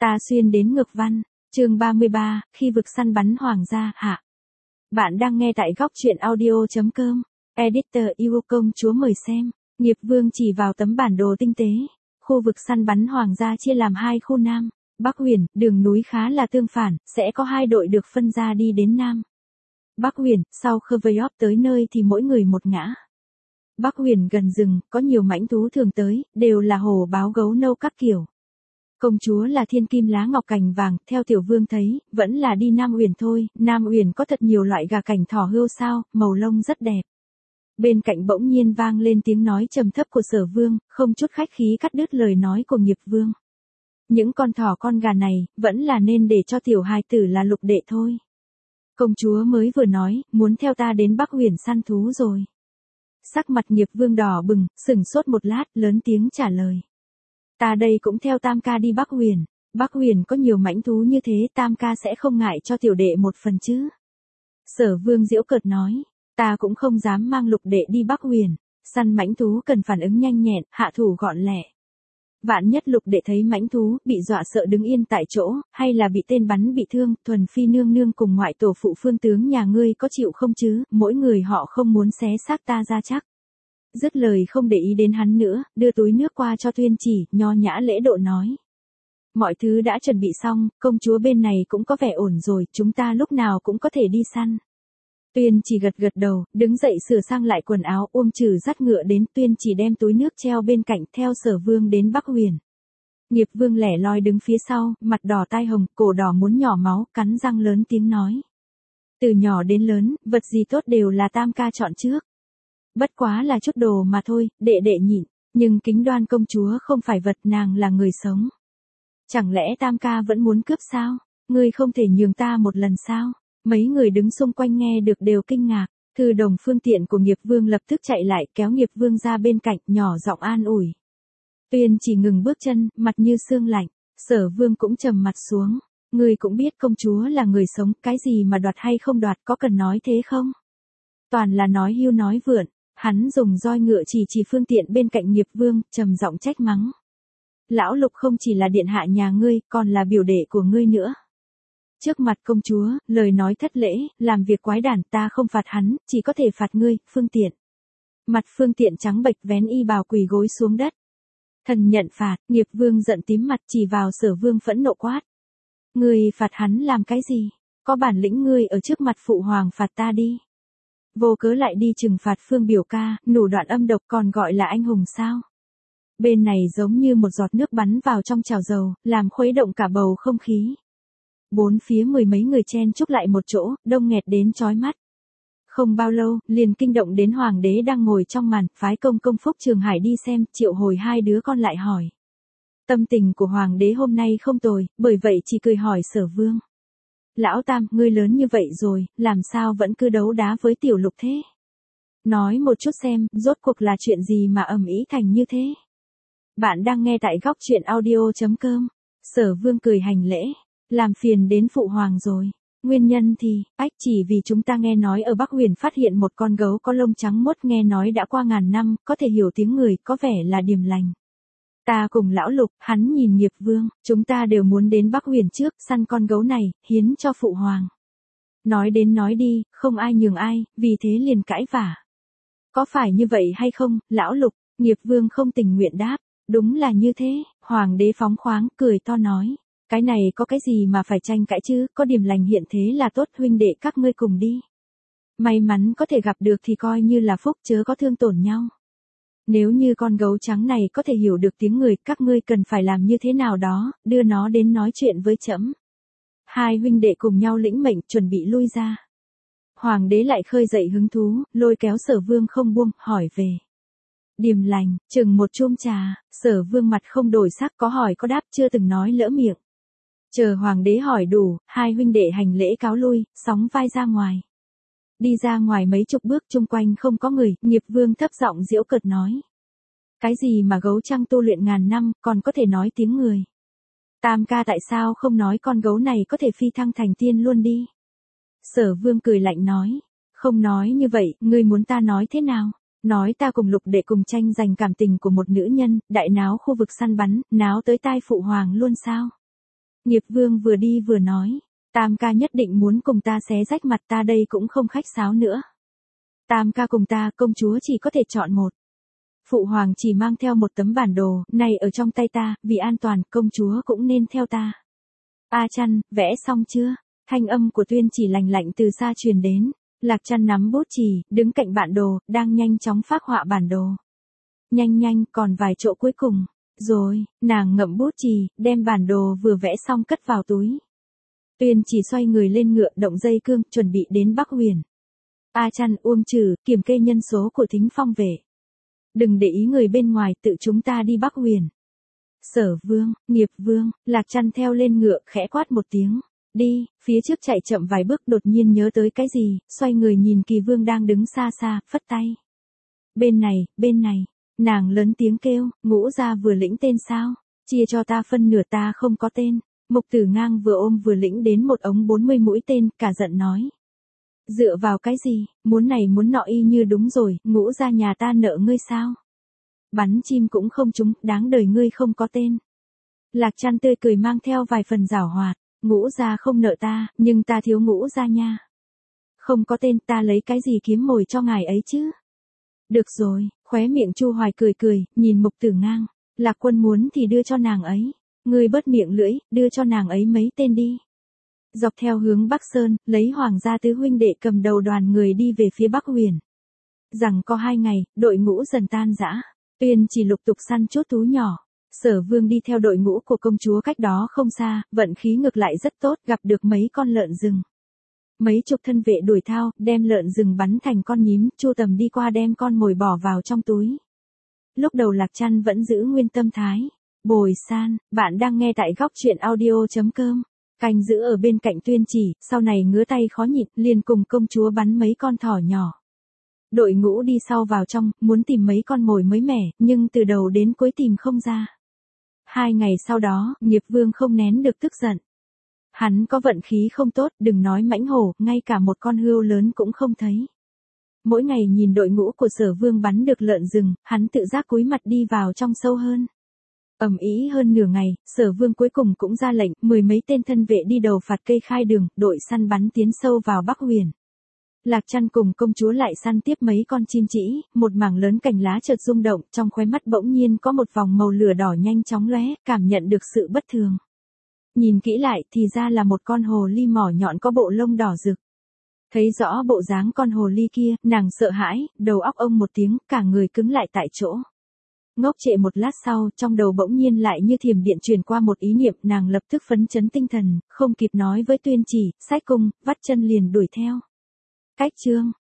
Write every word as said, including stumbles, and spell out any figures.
Ta xuyên đến ngược văn, chương ba mươi ba, khi vực săn bắn hoàng gia hạ. Bạn đang nghe tại góc truyện audio.com, editor yêu công chúa mời xem, nghiệp vương chỉ vào tấm bản đồ tinh tế. Khu vực săn bắn hoàng gia chia làm hai khu Nam, Bắc Huyền, đường núi khá là tương phản, sẽ có hai đội được phân ra đi đến Nam. Bắc Huyền, sau Khvreyop tới nơi thì mỗi người một ngã. Bắc Huyền gần rừng, có nhiều mãnh thú thường tới, đều là hổ báo gấu nâu các kiểu. Công chúa là thiên kim lá ngọc cành vàng, theo tiểu vương thấy, vẫn là đi Nam Uyển thôi, Nam Uyển có thật nhiều loại gà cảnh thỏ hươu sao, màu lông rất đẹp. Bên cạnh bỗng nhiên vang lên tiếng nói trầm thấp của Sở Vương, không chút khách khí cắt đứt lời nói của nghiệp vương. Những con thỏ con gà này, vẫn là nên để cho tiểu hài tử là lục đệ thôi. Công chúa mới vừa nói, muốn theo ta đến Bắc Huyền săn thú rồi. Sắc mặt nghiệp vương đỏ bừng, sừng sốt một lát, lớn tiếng trả lời. Ta đây cũng theo Tam ca đi Bắc Huyền. Bắc Huyền có nhiều mãnh thú như thế, Tam ca sẽ không ngại cho tiểu đệ một phần chứ. Sở Vương giễu cợt nói, ta cũng không dám mang lục đệ đi Bắc Huyền. Săn mãnh thú cần phản ứng nhanh nhẹn, hạ thủ gọn lẹ. Vạn nhất lục đệ thấy mãnh thú, bị dọa sợ đứng yên tại chỗ, hay là bị tên bắn bị thương, Thuần Phi nương nương cùng ngoại tổ phụ phương tướng nhà ngươi có chịu không chứ, mỗi người họ không muốn xé xác ta ra chắc. Dứt lời không để ý đến hắn nữa, đưa túi nước qua cho Tuyên Chỉ, nho nhã lễ độ nói. Mọi thứ đã chuẩn bị xong, công chúa bên này cũng có vẻ ổn rồi, chúng ta lúc nào cũng có thể đi săn. Tuyên Chỉ gật gật đầu, đứng dậy sửa sang lại quần áo, Uông Trừ dắt ngựa đến, Tuyên Chỉ đem túi nước treo bên cạnh, theo Sở Vương đến Bắc Huyền. Nghiệp vương lẻ loi đứng phía sau, mặt đỏ tai hồng, cổ đỏ muốn nhỏ máu, cắn răng lớn tiếng nói. Từ nhỏ đến lớn, vật gì tốt đều là Tam ca chọn trước. Bất quá là chút đồ mà thôi, đệ đệ nhịn, nhưng Kính Đoan công chúa không phải vật, nàng là người sống. Chẳng lẽ Tam ca vẫn muốn cướp sao? Ngươi không thể nhường ta một lần sao? Mấy người đứng xung quanh nghe được đều kinh ngạc. Thư đồng phương tiện của nghiệp vương lập tức chạy lại, kéo nghiệp vương ra bên cạnh, nhỏ giọng an ủi. Tuyên Chỉ ngừng bước chân, mặt như sương lạnh. Sở Vương cũng trầm mặt xuống. Ngươi cũng biết công chúa là người sống, cái gì mà đoạt hay không đoạt, có cần nói thế không? Toàn là nói hưu nói vượn. Hắn dùng roi ngựa chỉ chỉ phương tiện bên cạnh nghiệp vương, trầm giọng trách mắng. Lão Lục không chỉ là điện hạ nhà ngươi, còn là biểu đệ của ngươi nữa. Trước mặt công chúa, lời nói thất lễ, làm việc quái đản, ta không phạt hắn, chỉ có thể phạt ngươi, phương tiện. Mặt phương tiện trắng bệch vén y bào quỳ gối xuống đất. Thần nhận phạt, nghiệp vương giận tím mặt chỉ vào Sở Vương phẫn nộ quát. Ngươi phạt hắn làm cái gì? Có bản lĩnh ngươi ở trước mặt phụ hoàng phạt ta đi. Vô cớ lại đi trừng phạt Phương biểu ca, nủ đoạn âm độc còn gọi là anh hùng sao? Bên này giống như một giọt nước bắn vào trong chảo dầu, làm khuấy động cả bầu không khí. Bốn phía mười mấy người chen chúc lại một chỗ, đông nghẹt đến chói mắt. Không bao lâu, liền kinh động đến hoàng đế đang ngồi trong màn, phái công công Phúc Trường Hải đi xem, triệu hồi hai đứa con lại hỏi. Tâm tình của hoàng đế hôm nay không tồi, bởi vậy chỉ cười hỏi Sở Vương. Lão Tam, ngươi lớn như vậy rồi, làm sao vẫn cứ đấu đá với tiểu Lục thế? Nói một chút xem, rốt cuộc là chuyện gì mà ầm ĩ thành như thế? Bạn đang nghe tại góc truyện audio.com. Sở Vương cười hành lễ, làm phiền đến phụ hoàng rồi. Nguyên nhân thì, ách chỉ vì chúng ta nghe nói ở Bắc Huyền phát hiện một con gấu có lông trắng muốt, nghe nói đã qua ngàn năm, có thể hiểu tiếng người, có vẻ là điềm lành. Ta cùng lão Lục, hắn nhìn nghiệp vương, chúng ta đều muốn đến Bắc Huyền trước, săn con gấu này, hiến cho phụ hoàng. Nói đến nói đi, không ai nhường ai, vì thế liền cãi vả. Có phải như vậy hay không, lão Lục? Nghiệp vương không tình nguyện đáp. Đúng là như thế, hoàng đế phóng khoáng, cười to nói. Cái này có cái gì mà phải tranh cãi chứ, có điềm lành hiện thế là tốt, huynh đệ các ngươi cùng đi. May mắn có thể gặp được thì coi như là phúc, chớ có thương tổn nhau. Nếu như con gấu trắng này có thể hiểu được tiếng người, các ngươi cần phải làm như thế nào đó, đưa nó đến nói chuyện với trẫm. Hai huynh đệ cùng nhau lĩnh mệnh, chuẩn bị lui ra. Hoàng đế lại khơi dậy hứng thú, lôi kéo Sở Vương không buông, hỏi về. Điềm lành, chừng một chum trà, Sở Vương mặt không đổi sắc, có hỏi có đáp, chưa từng nói lỡ miệng. Chờ hoàng đế hỏi đủ, hai huynh đệ hành lễ cáo lui, sóng vai ra ngoài. Đi ra ngoài mấy chục bước, chung quanh không có người, nghiệp vương thấp giọng giễu cợt nói. Cái gì mà gấu trăng tu luyện ngàn năm, còn có thể nói tiếng người. Tam ca tại sao không nói con gấu này có thể phi thăng thành tiên luôn đi. Sở Vương cười lạnh nói. Không nói như vậy, ngươi muốn ta nói thế nào? Nói ta cùng Lục đệ cùng tranh giành cảm tình của một nữ nhân, đại náo khu vực săn bắn, náo tới tai phụ hoàng luôn sao? Nghiệp Vương vừa đi vừa nói, Tam ca nhất định muốn cùng ta xé rách mặt, ta đây cũng không khách sáo nữa. Tam ca cùng ta, công chúa chỉ có thể chọn một. Phụ hoàng chỉ mang theo một tấm bản đồ, này ở trong tay ta, vì an toàn, công chúa cũng nên theo ta. A Chăn, vẽ xong chưa? Thanh âm của Tuyên Chỉ lành lạnh từ xa truyền đến. Lạc Chăn nắm bút chì, đứng cạnh bản đồ, đang nhanh chóng phác họa bản đồ. Nhanh nhanh, còn vài chỗ cuối cùng. Rồi, nàng ngậm bút chì, đem bản đồ vừa vẽ xong cất vào túi. Tuyên Chỉ xoay người lên ngựa, động dây cương, chuẩn bị đến Bắc Huyền. A Chăn, Uông Trừ, kiểm kê nhân số của Thính Phong vệ. Đừng để ý người bên ngoài, tự chúng ta đi Bắc Huyền. Sở Vương, Nghiệp Vương, Lạc Chăn theo lên ngựa, khẽ quát một tiếng. Đi, phía trước chạy chậm vài bước, đột nhiên nhớ tới cái gì, xoay người nhìn Kỳ Vương đang đứng xa xa, phất tay. Bên này, bên này, nàng lớn tiếng kêu, Ngũ gia vừa lĩnh tên sao? Chia cho ta phân nửa, ta không có tên. Mục Tử Ngang vừa ôm vừa lĩnh đến một ống bốn mươi mũi tên, cả giận nói. Dựa vào cái gì, muốn này muốn nọ y như đúng rồi, Ngũ gia nhà ta nợ ngươi sao? Bắn chim cũng không trúng, đáng đời ngươi không có tên. Lạc Chăn tươi cười mang theo vài phần giảo hoạt. Ngũ gia không nợ ta, nhưng ta thiếu Ngũ gia nha. Không có tên, ta lấy cái gì kiếm mồi cho ngài ấy chứ? Được rồi, khóe miệng Chu Hoài cười cười, nhìn Mục Tử Ngang. Lạc Quân muốn thì đưa cho nàng ấy. Ngươi bớt miệng lưỡi, đưa cho nàng ấy mấy tên đi. Dọc theo hướng Bắc Sơn, lấy Hoàng gia tứ huynh đệ cầm đầu đoàn người đi về phía Bắc Huyền. Rằng có hai ngày, đội ngũ dần tan rã. Tuyên Chỉ lục tục săn chốt thú nhỏ. Sở Vương đi theo đội ngũ của công chúa cách đó không xa, vận khí ngược lại rất tốt, gặp được mấy con lợn rừng. Mấy chục thân vệ đuổi thao, đem lợn rừng bắn thành con nhím, Chu Tầm đi qua đem con mồi bỏ vào trong túi. Lúc đầu Lạc Chăn vẫn giữ nguyên tâm thái. Bồi San, bạn đang nghe tại góc truyện audio chấm com. Canh giữ ở bên cạnh Tuyên Chỉ, sau này ngứa tay khó nhịn, liền cùng công chúa bắn mấy con thỏ nhỏ. Đội ngũ đi sau vào trong, muốn tìm mấy con mồi mới mẻ, nhưng từ đầu đến cuối tìm không ra. Hai ngày sau đó, Nghiệp Vương không nén được tức giận. Hắn có vận khí không tốt, đừng nói mãnh hổ, ngay cả một con hươu lớn cũng không thấy. Mỗi ngày nhìn đội ngũ của Sở Vương bắn được lợn rừng, hắn tự giác cúi mặt đi vào trong sâu hơn. Ầm ĩ hơn nửa ngày, Sở Vương cuối cùng cũng ra lệnh, mười mấy tên thân vệ đi đầu phạt cây khai đường, đội săn bắn tiến sâu vào Bắc Huyền. Lạc Chăn cùng công chúa lại săn tiếp mấy con chim trĩ, một mảng lớn cành lá chợt rung động, trong khóe mắt bỗng nhiên có một vòng màu lửa đỏ nhanh chóng lóe, cảm nhận được sự bất thường. Nhìn kỹ lại thì ra là một con hồ ly mỏ nhọn có bộ lông đỏ rực. Thấy rõ bộ dáng con hồ ly kia, nàng sợ hãi, đầu óc ông một tiếng, cả người cứng lại tại chỗ. Ngốc trệ một lát sau, trong đầu bỗng nhiên lại như thiểm điện truyền qua một ý niệm, nàng lập tức phấn chấn tinh thần, không kịp nói với Tuyên Chỉ, xách cung, vắt chân liền đuổi theo. Cách chương